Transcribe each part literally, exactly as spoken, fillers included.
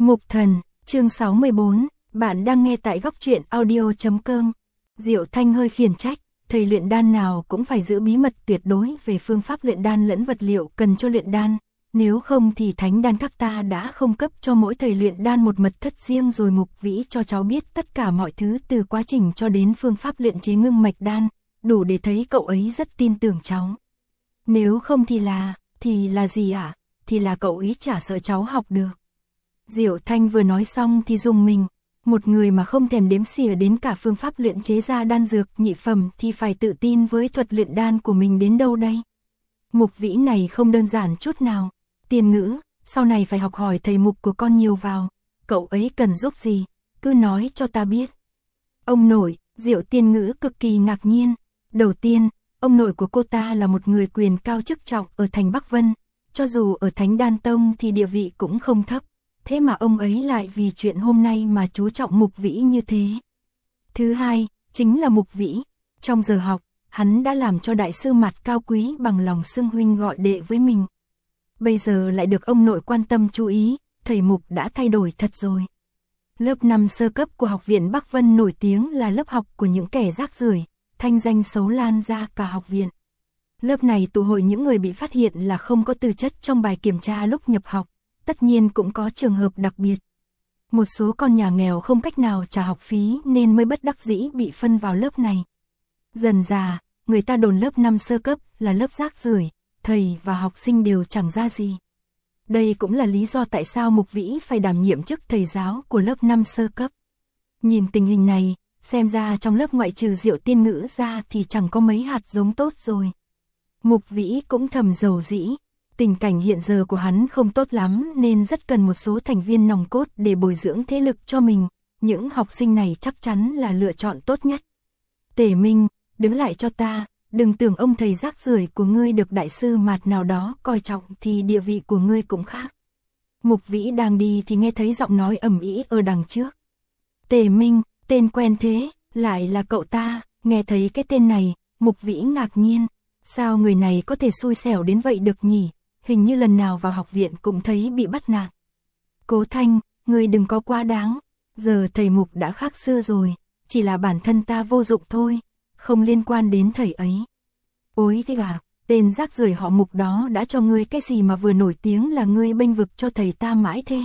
Mục Thần, chương sáu mươi bốn, bạn đang nghe tại góc truyện audio chấm com. Diệu Thanh hơi khiển trách, thầy luyện đan nào cũng phải giữ bí mật tuyệt đối về phương pháp luyện đan lẫn vật liệu cần cho luyện đan, nếu không thì thánh đan các ta đã không cấp cho mỗi thầy luyện đan một mật thất riêng rồi. Mục Vĩ cho cháu biết tất cả mọi thứ từ quá trình cho đến phương pháp luyện chế ngưng mạch đan, đủ để thấy cậu ấy rất tin tưởng cháu. Nếu không thì là, thì là gì ạ? À? Thì là cậu ấy chả sợ cháu học được. Diệu Thanh vừa nói xong thì rùng mình, một người mà không thèm đếm xỉa đến cả phương pháp luyện chế ra đan dược nhị phẩm thì phải tự tin với thuật luyện đan của mình đến đâu đây? Mục Vĩ này không đơn giản chút nào. Tiên Ngữ, sau này phải học hỏi thầy Mục của con nhiều vào, cậu ấy cần giúp gì, cứ nói cho ta biết. Ông nội, Diệu Tiên Ngữ cực kỳ ngạc nhiên. Đầu tiên, ông nội của cô ta là một người quyền cao chức trọng ở thành Bắc Vân, cho dù ở Thánh Đan Tông thì địa vị cũng không thấp. Thế mà ông ấy lại vì chuyện hôm nay mà chú trọng Mục Vĩ như thế. Thứ hai, chính là Mục Vĩ. Trong giờ học, hắn đã làm cho đại sư Mạt cao quý bằng lòng xưng huynh gọi đệ với mình. Bây giờ lại được ông nội quan tâm chú ý, thầy Mục đã thay đổi thật rồi. Lớp năm sơ cấp của học viện Bắc Vân nổi tiếng là lớp học của những kẻ rác rưởi, thanh danh xấu lan ra cả học viện. Lớp này tụ hội những người bị phát hiện là không có tư chất trong bài kiểm tra lúc nhập học. Tất nhiên cũng có trường hợp đặc biệt. Một số con nhà nghèo không cách nào trả học phí nên mới bất đắc dĩ bị phân vào lớp này. Dần dà, người ta đồn lớp năm sơ cấp là lớp rác rưởi, thầy và học sinh đều chẳng ra gì. Đây cũng là lý do tại sao Mục Vĩ phải đảm nhiệm chức thầy giáo của lớp năm sơ cấp. Nhìn tình hình này, xem ra trong lớp ngoại trừ Diệu Tiên Ngữ ra thì chẳng có mấy hạt giống tốt rồi. Mục Vĩ cũng thầm dầu dĩ. Tình cảnh hiện giờ của hắn không tốt lắm nên rất cần một số thành viên nòng cốt để bồi dưỡng thế lực cho mình. Những học sinh này chắc chắn là lựa chọn tốt nhất. Tề Minh, đứng lại cho ta, đừng tưởng ông thầy rác rưởi của ngươi được đại sư Mạt nào đó coi trọng thì địa vị của ngươi cũng khác. Mục Vĩ đang đi thì nghe thấy giọng nói ầm ĩ ở đằng trước. Tề Minh, tên quen thế, lại là cậu ta. Nghe thấy cái tên này, Mục Vĩ ngạc nhiên. Sao người này có thể xui xẻo đến vậy được nhỉ? Hình như lần nào vào học viện cũng thấy bị bắt nạt. Cố Thanh, ngươi đừng có quá đáng. Giờ thầy Mục đã khác xưa rồi, chỉ là bản thân ta vô dụng thôi, không liên quan đến thầy ấy. Ôi thế à, tên rác rưởi họ Mục đó đã cho ngươi cái gì mà vừa nổi tiếng là ngươi bênh vực cho thầy ta mãi thế?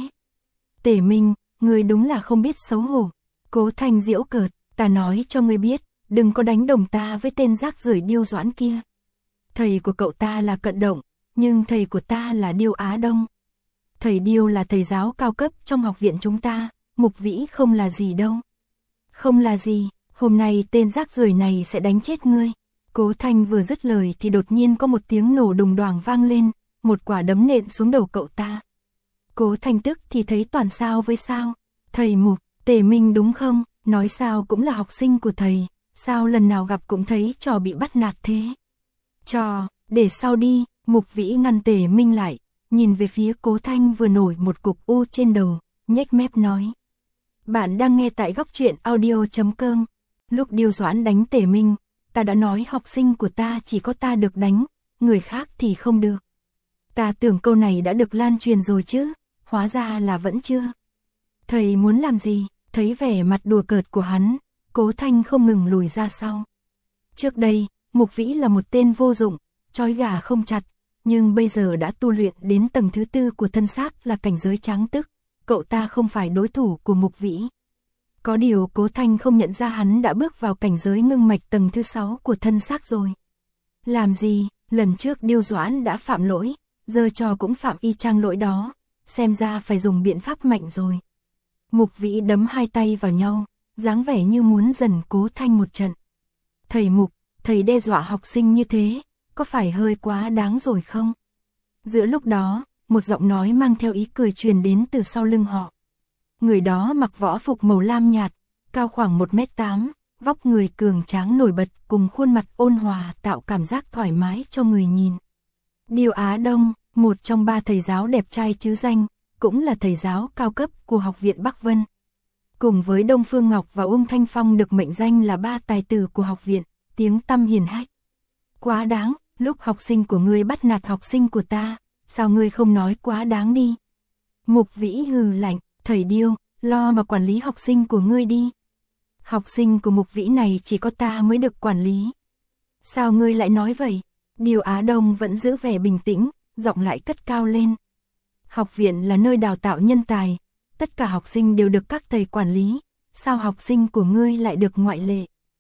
Tề Minh, ngươi đúng là không biết xấu hổ. Cố Thanh giễu cợt, ta nói cho ngươi biết, đừng có đánh đồng ta với tên rác rưởi Điêu Doãn kia. Thầy của cậu ta là Cận Động, nhưng thầy của ta là Điêu Á Đông. Thầy Điêu là thầy giáo cao cấp trong học viện chúng ta, Mục Vĩ không là gì đâu. Không là gì, hôm nay tên rác rưởi này sẽ đánh chết ngươi. Cố Thanh vừa dứt lời thì đột nhiên có một tiếng nổ đùng đoàng vang lên, một quả đấm nện xuống đầu cậu ta. Cố Thanh tức thì thấy toàn sao với sao. Thầy Mục, Tề Minh đúng không? Nói sao cũng là học sinh của thầy, sao lần nào gặp cũng thấy trò bị bắt nạt thế? Trò, để sau đi. Mục Vĩ ngăn Tề Minh lại, nhìn về phía Cố Thanh vừa nổi một cục u trên đầu, nhếch mép nói. Bạn đang nghe tại góc truyện audio chấm com. Lúc Điêu Doãn đánh Tề Minh, ta đã nói học sinh của ta chỉ có ta được đánh, người khác thì không được. Ta tưởng câu này đã được lan truyền rồi chứ, hóa ra là vẫn chưa. Thầy muốn làm gì? Thấy vẻ mặt đùa cợt của hắn, Cố Thanh không ngừng lùi ra sau. Trước đây, Mục Vĩ là một tên vô dụng, trói gà không chặt. Nhưng bây giờ đã tu luyện đến tầng thứ tư của thân xác là cảnh giới tráng tức, cậu ta không phải đối thủ của Mục Vĩ. Có điều Cố Thanh không nhận ra hắn đã bước vào cảnh giới ngưng mạch tầng thứ sáu của thân xác rồi. Làm gì, lần trước Điêu Doãn đã phạm lỗi, giờ trò cũng phạm y chang lỗi đó, xem ra phải dùng biện pháp mạnh rồi. Mục Vĩ đấm hai tay vào nhau, dáng vẻ như muốn dần Cố Thanh một trận. Thầy Mục, thầy đe dọa học sinh như thế, có phải hơi quá đáng rồi không? Giữa lúc đó, một giọng nói mang theo ý cười truyền đến từ sau lưng họ. Người đó mặc võ phục màu lam nhạt, cao khoảng một mét tám, vóc người cường tráng nổi bật cùng khuôn mặt ôn hòa tạo cảm giác thoải mái cho người nhìn. Điêu Á Đông, một trong ba thầy giáo đẹp trai chứ danh, cũng là thầy giáo cao cấp của học viện Bắc Vân. Cùng với Đông Phương Ngọc và Uông Thanh Phong được mệnh danh là ba tài tử của học viện, tiếng tăm hiển hách. Quá đáng, lúc học sinh của ngươi bắt nạt học sinh của ta, sao ngươi không nói quá đáng đi? Mục Vĩ hừ lạnh, thầy Điêu, lo mà quản lý học sinh của ngươi đi. Học sinh của Mục Vĩ này chỉ có ta mới được quản lý. Sao ngươi lại nói vậy? Điêu Á Đông vẫn giữ vẻ bình tĩnh, giọng lại cất cao lên. Học viện là nơi đào tạo nhân tài, tất cả học sinh đều được các thầy quản lý, sao học sinh của ngươi lại được ngoại lệ?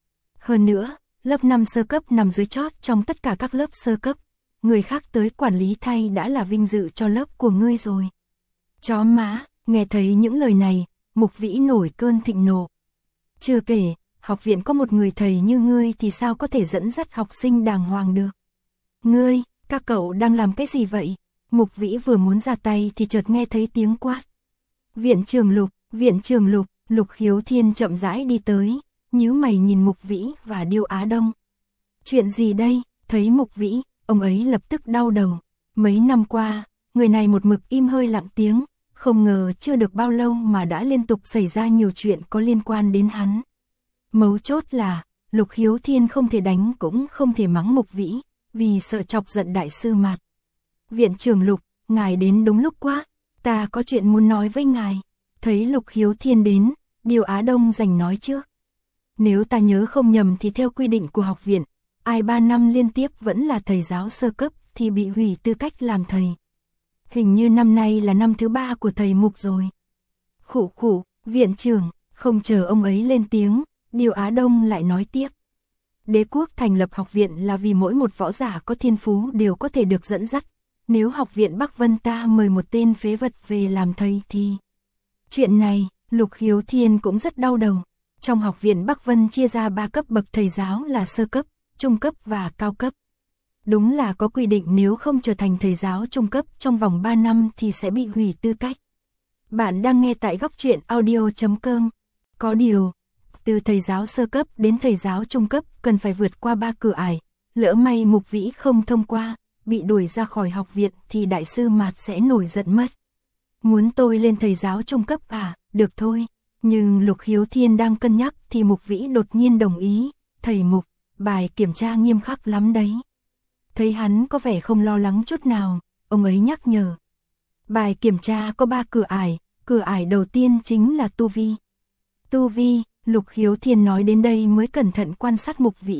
Hơn nữa, lớp năm sơ cấp nằm dưới chót trong tất cả các lớp sơ cấp, người khác tới quản lý thay đã là vinh dự cho lớp của ngươi rồi. Chó má, nghe thấy những lời này, Mục Vĩ nổi cơn thịnh nộ. Chưa kể, học viện có một người thầy như ngươi thì sao có thể dẫn dắt học sinh đàng hoàng được? Ngươi, các cậu đang làm cái gì vậy? Mục Vĩ vừa muốn ra tay thì chợt nghe thấy tiếng quát. Viện trưởng Lục, viện trưởng Lục, Lục Khiếu Thiên chậm rãi đi tới, nhíu mày nhìn Mục Vĩ và Điêu Á Đông. Chuyện gì đây? Thấy Mục Vĩ, ông ấy lập tức đau đầu. Mấy năm qua, người này một mực im hơi lặng tiếng, không ngờ chưa được bao lâu mà đã liên tục xảy ra nhiều chuyện có liên quan đến hắn. Mấu chốt là, Lục Khiếu Thiên không thể đánh cũng không thể mắng Mục Vĩ, vì sợ chọc giận đại sư Mạt. Viện trưởng Lục, ngài đến đúng lúc quá, ta có chuyện muốn nói với ngài. Thấy Lục Khiếu Thiên đến, Điêu Á Đông giành nói trước. Nếu ta nhớ không nhầm thì theo quy định của học viện, ai ba năm liên tiếp vẫn là thầy giáo sơ cấp thì bị hủy tư cách làm thầy. Hình như năm nay là năm thứ ba của thầy Mục rồi. Khụ khụ, viện trưởng, không chờ ông ấy lên tiếng, Điêu Á Đông lại nói tiếp. Đế quốc thành lập học viện là vì mỗi một võ giả có thiên phú đều có thể được dẫn dắt. Nếu học viện Bắc Vân ta mời một tên phế vật về làm thầy thì... Chuyện này, Lục Khiếu Thiên cũng rất đau đầu. Trong học viện Bắc Vân chia ra ba cấp bậc thầy giáo là sơ cấp, trung cấp và cao cấp. Đúng là có quy định nếu không trở thành thầy giáo trung cấp trong vòng ba năm thì sẽ bị hủy tư cách. Bạn đang nghe tại góc truyện audio chấm com. Có điều, từ thầy giáo sơ cấp đến thầy giáo trung cấp cần phải vượt qua ba cửa ải. Lỡ may Mục Vĩ không thông qua, bị đuổi ra khỏi học viện thì đại sư Mạt sẽ nổi giận mất. Muốn tôi lên thầy giáo trung cấp à, được thôi. Nhưng Lục Khiếu Thiên đang cân nhắc thì Mục Vĩ đột nhiên đồng ý. Thầy Mục, bài kiểm tra nghiêm khắc lắm đấy. Thấy hắn có vẻ không lo lắng chút nào, ông ấy nhắc nhở. Bài kiểm tra có ba cửa ải, cửa ải đầu tiên chính là tu vi. Tu vi, Lục Khiếu Thiên nói đến đây mới cẩn thận quan sát Mục Vĩ.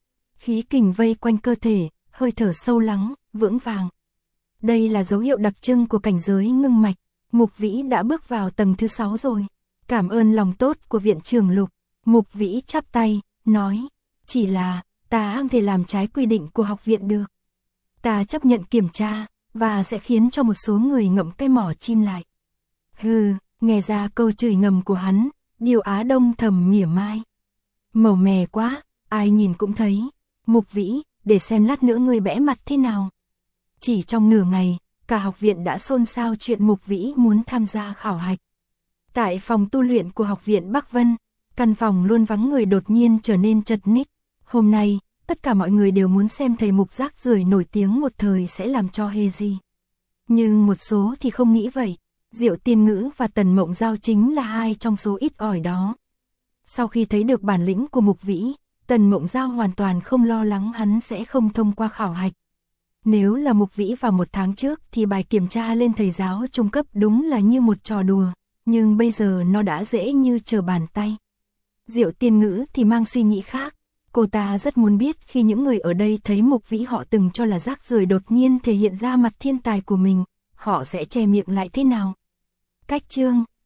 Khí kình vây quanh cơ thể, hơi thở sâu lắng, vững vàng. Đây là dấu hiệu đặc trưng của cảnh giới ngưng mạch. Mục Vĩ đã bước vào tầng thứ sáu rồi. Cảm ơn lòng tốt của viện trưởng Lục. Mục Vĩ chắp tay, nói. Chỉ là, ta không thể làm trái quy định của học viện được. Ta chấp nhận kiểm tra, và sẽ khiến cho một số người ngậm cái mỏ chim lại. Hừ, nghe ra câu chửi ngầm của hắn, Điêu Á Đông thầm mỉa mai. Màu mè quá, ai nhìn cũng thấy. Mục Vĩ, để xem lát nữa ngươi bẽ mặt thế nào. Chỉ trong nửa ngày, cả học viện đã xôn xao chuyện Mục Vĩ muốn tham gia khảo hạch. Tại phòng tu luyện của học viện Bắc Vân, căn phòng luôn vắng người đột nhiên trở nên chật ních. Hôm nay, tất cả mọi người đều muốn xem thầy Mục rác rưởi nổi tiếng một thời sẽ làm cho hề gì. Nhưng một số thì không nghĩ vậy. Diệu Tiên Ngữ và Tần Mộng Giao chính là hai trong số ít ỏi đó. Sau khi thấy được bản lĩnh của Mục Vĩ, Tần Mộng Giao hoàn toàn không lo lắng hắn sẽ không thông qua khảo hạch. Nếu là Mục Vĩ vào một tháng trước thì bài kiểm tra lên thầy giáo trung cấp đúng là như một trò đùa, nhưng bây giờ nó đã dễ như trở bàn tay. Diệu Tiên Ngữ thì mang suy nghĩ khác. Cô ta rất muốn biết khi những người ở đây thấy Mục Vĩ họ từng cho là rác rưởi đột nhiên thể hiện ra mặt thiên tài của mình, họ sẽ che miệng lại thế nào. Cách chương